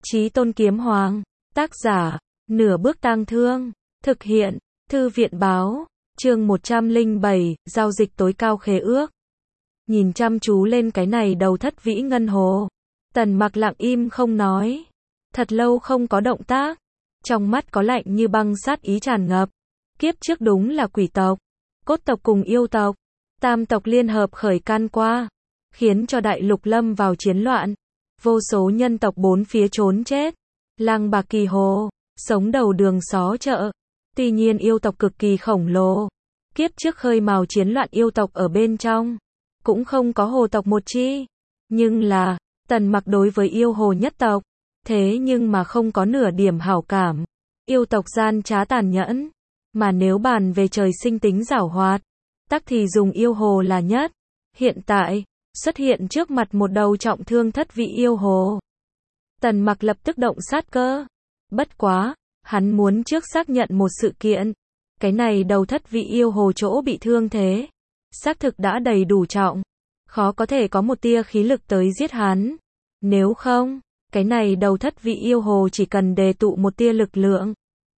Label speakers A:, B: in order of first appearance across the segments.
A: Chí Tôn Kiếm Hoàng. Tác giả, Nửa Bước Tang Thương. Thực hiện, Thư viện báo. Chương 107, giao dịch tối cao khế ước. Nhìn chăm chú lên cái này đầu thất vĩ ngân hồ. Tần Mặc lặng im không nói. Thật lâu không có động tác. Trong mắt có lạnh như băng sát ý tràn ngập. Kiếp trước đúng là quỷ tộc, cốt tộc cùng yêu tộc, tam tộc liên hợp khởi can qua, khiến cho đại lục lâm vào chiến loạn. Vô số nhân tộc bốn phía trốn chết. Lăng Bạc Kỳ Hồ, sống đầu đường xó chợ. Tuy nhiên yêu tộc cực kỳ khổng lồ. Kiếp trước khơi mào chiến loạn yêu tộc ở bên trong. Cũng không có hồ tộc một chi. Nhưng là, Tần Mặc đối với yêu hồ nhất tộc. Thế nhưng mà không có nửa điểm hảo cảm. Yêu tộc gian trá tàn nhẫn. Mà nếu bàn về trời sinh tính giảo hoạt, tắc thì dùng yêu hồ là nhất. Hiện tại, xuất hiện trước mặt một đầu trọng thương thất vị yêu hồ. Tần Mặc lập tức động sát cơ. Bất quá, hắn muốn trước xác nhận một sự kiện. Cái này đầu thất vị yêu hồ chỗ bị thương thế. Xác thực đã đầy đủ trọng. Khó có thể có một tia khí lực tới giết hắn. Nếu không, cái này đầu thất vị yêu hồ chỉ cần đề tụ một tia lực lượng.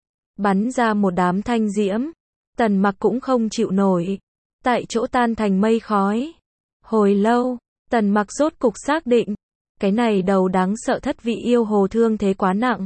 A: Bắn ra một đám thanh diễm. Tần Mặc cũng không chịu nổi. Tại chỗ tan thành mây khói. Hồi lâu, Tần Mặc rốt cục xác định. Cái này đầu đáng sợ thất vị yêu hồ thương thế quá nặng.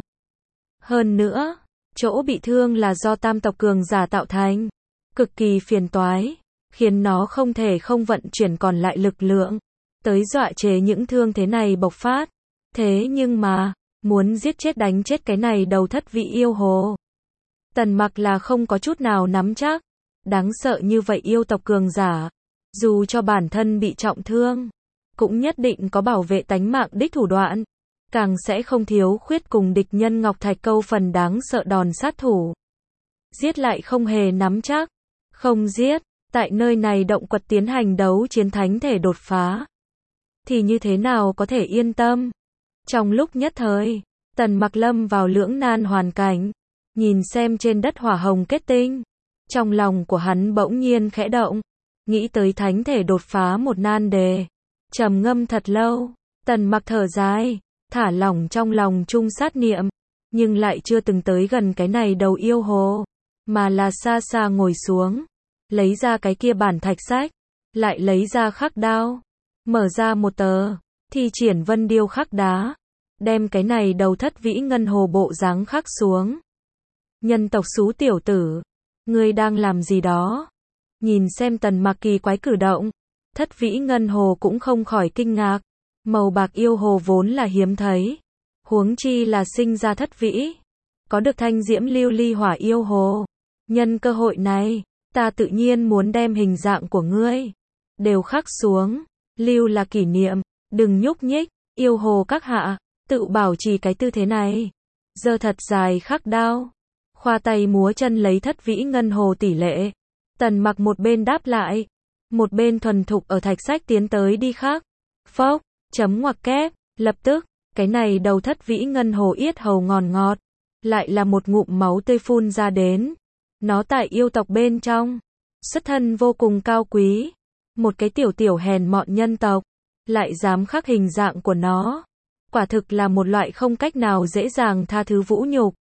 A: Hơn nữa, chỗ bị thương là do tam tộc cường giả tạo thành. Cực kỳ phiền toái. Khiến nó không thể không vận chuyển còn lại lực lượng. Tới dọa chế những thương thế này bộc phát. Thế nhưng mà, muốn giết chết đánh chết cái này đầu thất vị yêu hồ. Tần Mặc là không có chút nào nắm chắc. Đáng sợ như vậy yêu tộc cường giả. Dù cho bản thân bị trọng thương. Cũng nhất định có bảo vệ tánh mạng đích thủ đoạn. Càng sẽ không thiếu khuyết cùng địch nhân Ngọc Thạch Câu phần đáng sợ đòn sát thủ. Giết lại không hề nắm chắc. Không giết, tại nơi này động quật tiến hành đấu chiến thánh thể đột phá. Thì như thế nào có thể yên tâm? Trong lúc nhất thời, Tần Mặc lâm vào lưỡng nan hoàn cảnh. Nhìn xem trên đất hỏa hồng kết tinh. Trong lòng của hắn bỗng nhiên khẽ động. Nghĩ tới thánh thể đột phá một nan đề. Trầm ngâm thật lâu. Tần Mặc thở dài. Thả lỏng trong lòng chung sát niệm. Nhưng lại chưa từng tới gần cái này đầu yêu hồ. Mà là xa xa ngồi xuống. Lấy ra cái kia bản thạch sách. Lại lấy ra khắc đao. Mở ra một tờ. Thi triển vân điêu khắc đá. Đem cái này đầu thất vĩ ngân hồ bộ dáng khắc xuống. Nhân tộc xú tiểu tử. Ngươi đang làm gì đó? Nhìn xem Tần Mặc kỳ quái cử động. Thất vĩ ngân hồ cũng không khỏi kinh ngạc. Màu bạc yêu hồ vốn là hiếm thấy. Huống chi là sinh ra thất vĩ. Có được thanh diễm lưu ly hỏa yêu hồ. Nhân cơ hội này, ta tự nhiên muốn đem hình dạng của ngươi đều khắc xuống. Lưu là kỷ niệm. Đừng nhúc nhích. Yêu hồ các hạ, tự bảo trì cái tư thế này. Giơ thật dài khắc đao. Khoa tay múa chân lấy thất vĩ ngân hồ tỷ lệ. Tần Mặc một bên đáp lại. Một bên thuần thục ở thạch sách tiến tới đi khắc. Phốc, chấm ngoặc kép. Lập tức, cái này đầu thất vĩ ngân hồ yết hầu ngòn ngọt. Lại là một ngụm máu tươi phun ra đến. Nó tại yêu tộc bên trong. Xuất thân vô cùng cao quý. Một cái tiểu tiểu hèn mọn nhân tộc. Lại dám khắc hình dạng của nó. Quả thực là một loại không cách nào dễ dàng tha thứ vũ nhục.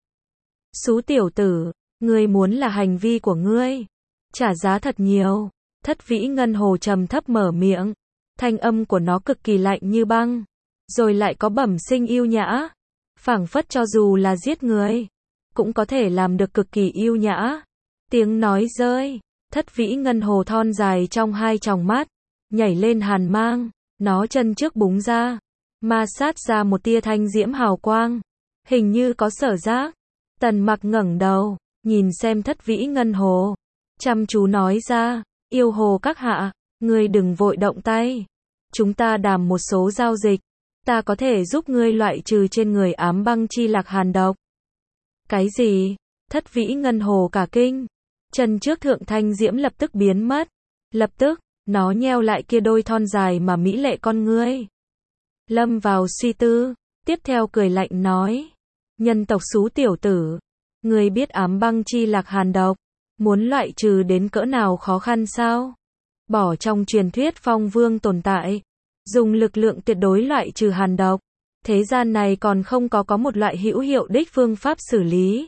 A: Xú tiểu tử, ngươi muốn là hành vi của ngươi. Trả giá thật nhiều. Thất vĩ ngân hồ trầm thấp mở miệng. Thanh âm của nó cực kỳ lạnh như băng. Rồi lại có bẩm sinh yêu nhã. Phảng phất cho dù là giết người. Cũng có thể làm được cực kỳ yêu nhã. Tiếng nói rơi. Thất vĩ ngân hồ thon dài trong hai tròng mắt. Nhảy lên hàn mang. Nó chân trước búng ra. Ma sát ra một tia thanh diễm hào quang. Hình như có sở giác. Tần Mặc ngẩng đầu. Nhìn xem thất vĩ ngân hồ. Chăm chú nói ra. Yêu hồ các hạ. Ngươi đừng vội động tay. Chúng ta đàm một số giao dịch. Ta có thể giúp ngươi loại trừ trên người ám băng chi lạc hàn độc. Cái gì? Thất vĩ ngân hồ cả kinh. Chân trước thượng thanh diễm lập tức biến mất. Lập tức, nó nheo lại kia đôi thon dài mà mỹ lệ con ngươi. Lâm vào suy tư. Tiếp theo cười lạnh nói. Nhân tộc xú tiểu tử. Ngươi biết ám băng chi lạc hàn độc. Muốn loại trừ đến cỡ nào khó khăn sao? Bỏ trong truyền thuyết phong vương tồn tại. Dùng lực lượng tuyệt đối loại trừ hàn độc. Thế gian này còn không có một loại hữu hiệu đích phương pháp xử lý.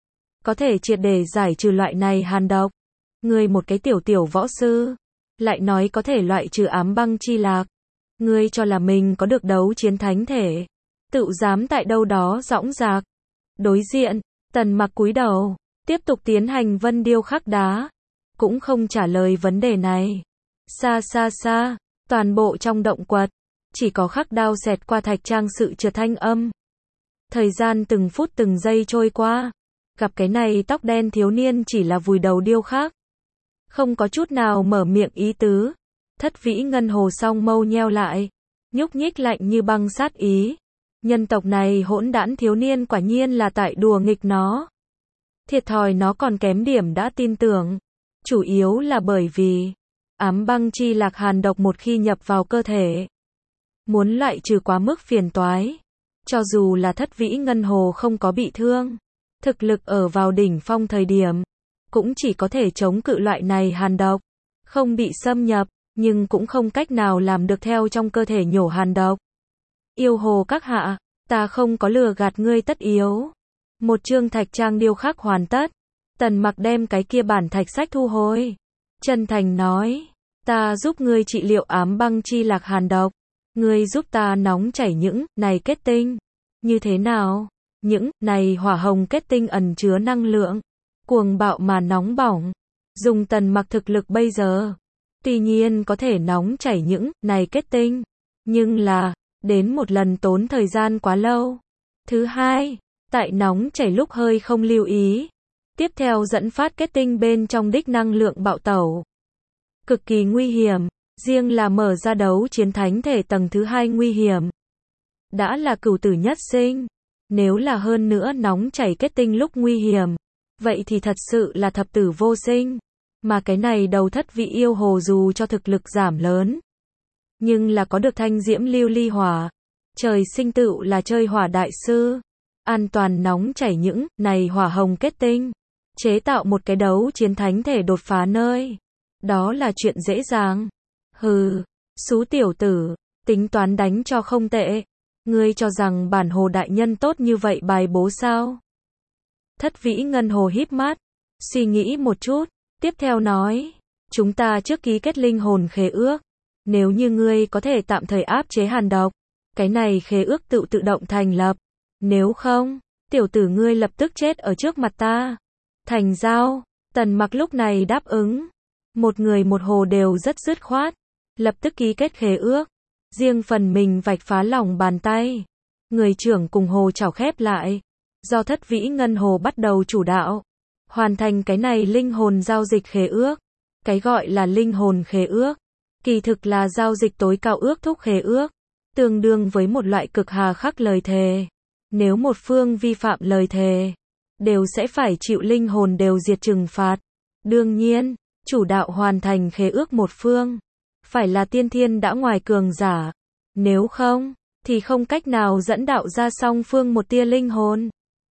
A: Có thể triệt để giải trừ loại này hàn độc. Ngươi một cái tiểu võ sư, lại nói có thể loại trừ ám băng chi lạc. Ngươi cho là mình có được đấu chiến thánh thể. Tự dám tại đâu đó dõng dạc. Đối diện, Tần Mặc cúi đầu, tiếp tục tiến hành vân điêu khắc đá. Cũng không trả lời vấn đề này. Xa xa xa, toàn bộ trong động quật, chỉ có khắc đao xẹt qua thạch trang sự trượt thanh âm. Thời gian từng phút từng giây trôi qua. Gặp cái này tóc đen thiếu niên chỉ là vùi đầu điêu khắc. Không có chút nào mở miệng ý tứ. Thất vĩ ngân hồ song mâu nheo lại. Nhúc nhích lạnh như băng sát ý. Nhân tộc này hỗn đản thiếu niên quả nhiên là tại đùa nghịch nó. Thiệt thòi nó còn kém điểm đã tin tưởng. Chủ yếu là bởi vì ám băng chi lạc hàn độc một khi nhập vào cơ thể, muốn loại trừ quá mức phiền toái. Cho dù là thất vĩ ngân hồ không có bị thương, thực lực ở vào đỉnh phong thời điểm, cũng chỉ có thể chống cự loại này hàn độc, không bị xâm nhập, nhưng cũng không cách nào làm được theo trong cơ thể nhổ hàn độc. Yêu hồ các hạ, ta không có lừa gạt ngươi tất yếu. Một chương thạch trang điêu khắc hoàn tất. Tần Mặc đem cái kia bản thạch sách thu hồi. Chân thành nói, ta giúp ngươi trị liệu ám băng chi lạc hàn độc. Ngươi giúp ta nóng chảy những này kết tinh. Như thế nào? Những này hỏa hồng kết tinh ẩn chứa năng lượng cuồng bạo mà nóng bỏng. Dùng Tần Mặc thực lực bây giờ, tuy nhiên có thể nóng chảy những này kết tinh, nhưng là đến một lần tốn thời gian quá lâu. Thứ hai, tại nóng chảy lúc hơi không lưu ý, tiếp theo dẫn phát kết tinh bên trong đích năng lượng bạo tẩu. Cực kỳ nguy hiểm, riêng là mở ra đấu chiến thánh thể tầng thứ 2 nguy hiểm. Đã là cửu tử nhất sinh, nếu là hơn nữa nóng chảy kết tinh lúc nguy hiểm, vậy thì thật sự là thập tử vô sinh. Mà cái này đầu thất vị yêu hồ dù cho thực lực giảm lớn, nhưng là có được thanh diễm lưu ly hỏa. Trời sinh tựu là chơi hỏa đại sư. An toàn nóng chảy những này hỏa hồng kết tinh. Chế tạo một cái đấu chiến thánh thể đột phá nơi. Đó là chuyện dễ dàng. Hừ, xú tiểu tử, tính toán đánh cho không tệ. Ngươi cho rằng bản hồ đại nhân tốt như vậy bài bố sao? Thất vĩ ngân hồ híp mắt, suy nghĩ một chút, tiếp theo nói, chúng ta trước ký kết linh hồn khế ước. Nếu như ngươi có thể tạm thời áp chế hàn độc, cái này khế ước tự động thành lập. Nếu không, tiểu tử ngươi lập tức chết ở trước mặt ta. Thành giao. Tần Mặc lúc này đáp ứng. Một người một hồ đều rất dứt khoát. Lập tức ký kết khế ước. Riêng phần mình vạch phá lòng bàn tay. Người trưởng cùng hồ chảo khép lại. Do thất vĩ ngân hồ bắt đầu chủ đạo. Hoàn thành cái này linh hồn giao dịch khế ước. Cái gọi là linh hồn khế ước, kỳ thực là giao dịch tối cao ước thúc khế ước. Tương đương với một loại cực hà khắc lời thề. Nếu một phương vi phạm lời thề, đều sẽ phải chịu linh hồn đều diệt trừng phạt. Đương nhiên, chủ đạo hoàn thành khế ước một phương, phải là tiên thiên đã ngoài cường giả. Nếu không, thì không cách nào dẫn đạo ra song phương một tia linh hồn.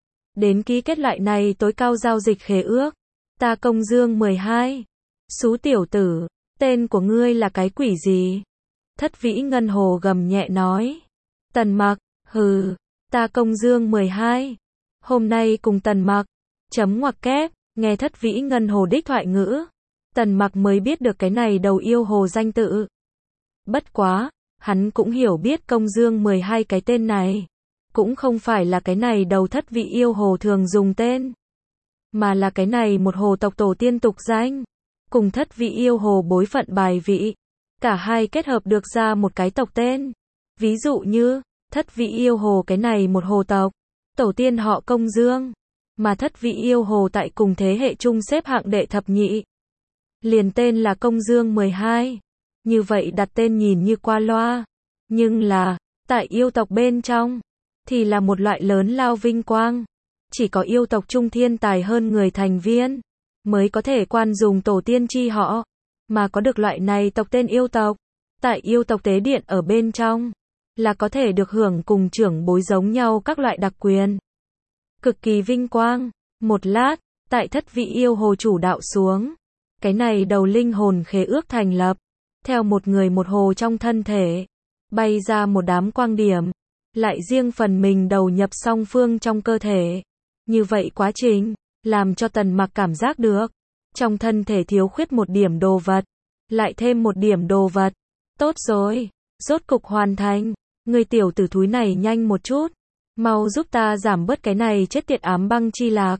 A: Đến ký kết loại này tối cao giao dịch khế ước. Ta Công Dương 12. Xú tiểu tử, tên của ngươi là cái quỷ gì? Thất vĩ ngân hồ gầm nhẹ nói. Tần Mặc, hừ, ta Công Dương 12. Hôm nay cùng Tần Mặc, chấm ngoặc kép, nghe thất vĩ ngân hồ đích thoại ngữ. Tần Mặc mới biết được cái này đầu yêu hồ danh tự. Bất quá, hắn cũng hiểu biết Công Dương 12 cái tên này. Cũng không phải là cái này đầu thất vị yêu hồ thường dùng tên, mà là cái này một hồ tộc tổ tiên tục danh. Cùng thất vị yêu hồ bối phận bài vị. Cả hai kết hợp được ra một cái tộc tên. Ví dụ như, thất vị yêu hồ cái này một hồ tộc, tổ tiên họ Công Dương. Mà thất vị yêu hồ tại cùng thế hệ chung xếp hạng đệ thập nhị. Liền tên là Công Dương 12. Như vậy đặt tên nhìn như qua loa. Nhưng là, tại yêu tộc bên trong, thì là một loại lớn lao vinh quang. Chỉ có yêu tộc trung thiên tài hơn người thành viên, mới có thể quan dùng tổ tiên chi họ, mà có được loại này tộc tên yêu tộc. Tại yêu tộc tế điện ở bên trong, là có thể được hưởng cùng trưởng bối giống nhau các loại đặc quyền. Cực kỳ vinh quang. Một lát, tại thất vị yêu hồ chủ đạo xuống, cái này đầu linh hồn khế ước thành lập. Theo một người một hồ trong thân thể, bay ra một đám quang điểm. lại riêng phần mình đầu nhập song phương trong cơ thể. Như vậy quá trình, làm cho Tần Mặc cảm giác được, trong thân thể thiếu khuyết một điểm đồ vật, lại thêm một điểm đồ vật. Tốt rồi, rốt cục hoàn thành, người tiểu tử thúi này nhanh một chút, mau giúp ta giảm bớt cái này chết tiệt ám băng chi lạc.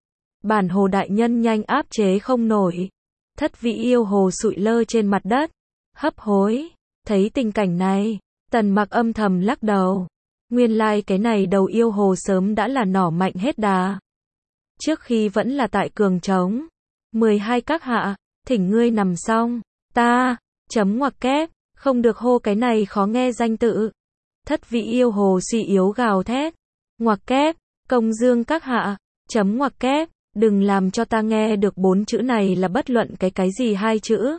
A: Bản hồ đại nhân nhanh áp chế không nổi. Thất vị yêu hồ sụi lơ trên mặt đất, hấp hối. Thấy tình cảnh này, Tần Mặc âm thầm lắc đầu. Nguyên lai cái này đầu yêu hồ sớm đã là nỏ mạnh hết đà. Trước khi vẫn là tại cường trống. 12 các hạ, thỉnh ngươi nằm xong. Ta, chấm ngoặc kép, không được hô cái này khó nghe danh tự. Thất vị yêu hồ suy yếu gào thét. Ngoặc kép, công dương các hạ, chấm ngoặc kép, đừng làm cho ta nghe được 4 chữ này là bất luận cái gì 2 chữ.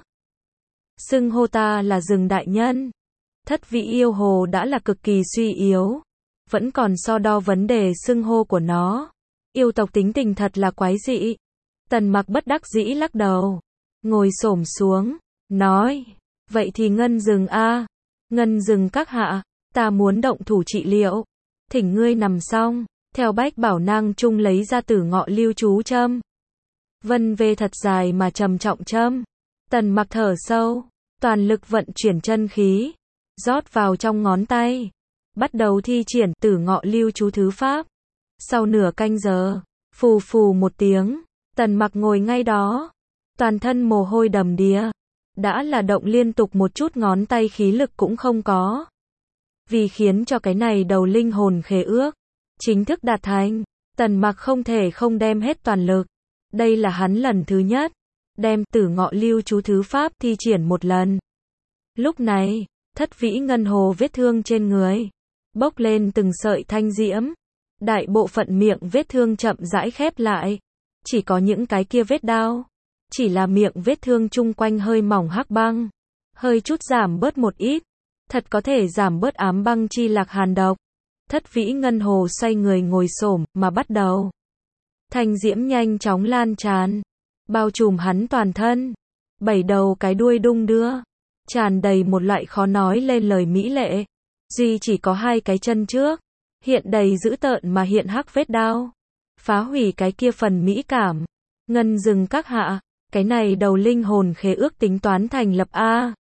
A: Xưng hô ta là rừng đại nhân. Thất vị yêu hồ đã là cực kỳ suy yếu, vẫn còn so đo vấn đề xưng hô của nó. Yêu tộc tính tình thật là quái dị. Tần Mặc bất đắc dĩ lắc đầu, ngồi xổm xuống, nói, vậy thì ngân rừng a, ngân rừng các hạ, ta muốn động thủ trị liệu, thỉnh ngươi nằm xong. Theo Bách Bảo Nang Trung lấy ra Tử Ngọ Lưu chú châm. Vân về thật dài mà trầm trọng châm. Tần Mặc thở sâu, toàn lực vận chuyển chân khí, rót vào trong ngón tay, bắt đầu thi triển Tử Ngọ Lưu chú thứ pháp. Sau nửa canh giờ, phù phù một tiếng, Tần Mặc ngồi ngay đó, toàn thân mồ hôi đầm đìa, đã là động liên tục một chút ngón tay khí lực cũng không có. Vì khiến cho cái này đầu linh hồn khế ước chính thức đạt thành, Tần Mặc không thể không đem hết toàn lực. Đây là hắn lần thứ nhất đem Tử Ngọ Lưu chú thứ pháp thi triển một lần. Lúc này, thất vĩ ngân hồ vết thương trên người bốc lên từng sợi thanh diễm, đại bộ phận miệng vết thương chậm rãi khép lại, chỉ có những cái kia vết đao, chỉ là miệng vết thương chung quanh hơi mỏng hắc băng, hơi chút giảm bớt một ít, thật có thể giảm bớt ám băng chi lạc hàn độc. Thất vĩ ngân hồ xoay người ngồi xổm mà bắt đầu. Thanh diễm nhanh chóng lan tràn, bao trùm hắn toàn thân. 7 đầu cái đuôi đung đưa, tràn đầy một loại khó nói lên lời mỹ lệ. Duy chỉ có 2 cái chân trước, hiện đầy dữ tợn mà hiện hắc vết đao, phá hủy cái kia phần mỹ cảm. Ngân rừng các hạ, cái này đầu linh hồn khế ước tính toán thành lập a.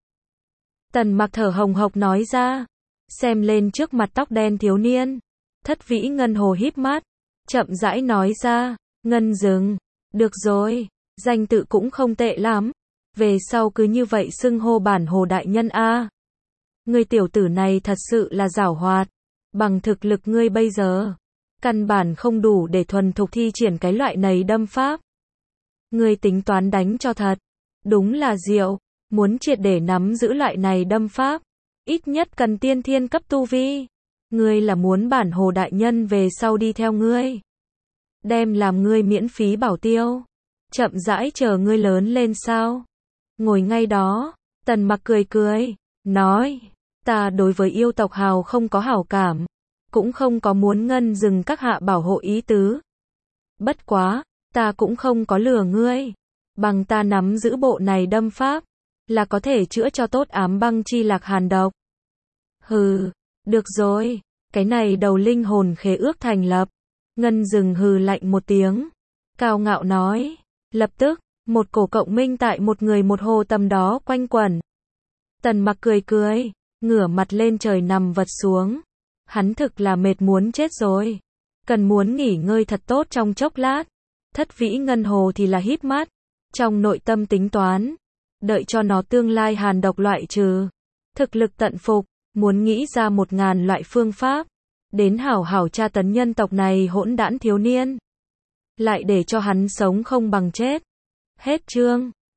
A: Tần Mặc thở hồng hộc nói ra. Xem lên trước mặt tóc đen thiếu niên, thất vĩ ngân hồ híp mắt, chậm rãi nói ra, ngân rừng, được rồi, danh tự cũng không tệ lắm, về sau cứ như vậy xưng hô bản hồ đại nhân a. Ngươi tiểu tử này thật sự là giảo hoạt, bằng thực lực ngươi bây giờ, căn bản không đủ để thuần thục thi triển cái loại này đâm pháp. Ngươi tính toán đánh cho thật, đúng là diệu, muốn triệt để nắm giữ loại này đâm pháp. Ít nhất cần tiên thiên cấp tu vi. Ngươi là muốn bản hồ đại nhân về sau đi theo ngươi, đem làm ngươi miễn phí bảo tiêu, chậm rãi chờ ngươi lớn lên sao? Ngồi ngay đó, Tần Mặc cười cười, nói, ta đối với yêu tộc hào không có hảo cảm, cũng không có muốn ngân rừng các hạ bảo hộ ý tứ. Bất quá, ta cũng không có lừa ngươi, bằng ta nắm giữ bộ này đâm pháp, là có thể chữa cho tốt ám băng chi lạc hàn độc. Hừ, được rồi, cái này đầu linh hồn khế ước thành lập. Ngân rừng hừ lạnh một tiếng, cao ngạo nói, lập tức, một cổ cộng minh tại một người một hồ tầm đó quanh quẩn. Tần Mặc cười cười, ngửa mặt lên trời nằm vật xuống. Hắn thực là mệt muốn chết rồi, cần muốn nghỉ ngơi thật tốt trong chốc lát. Thất vĩ ngân hồ thì là híp mắt, trong nội tâm tính toán, đợi cho nó tương lai hàn độc loại trừ, thực lực tận phục, muốn nghĩ ra 1000 loại phương pháp, đến hảo hảo tra tấn nhân tộc này hỗn đản thiếu niên, lại để cho hắn sống không bằng chết. Hết chương.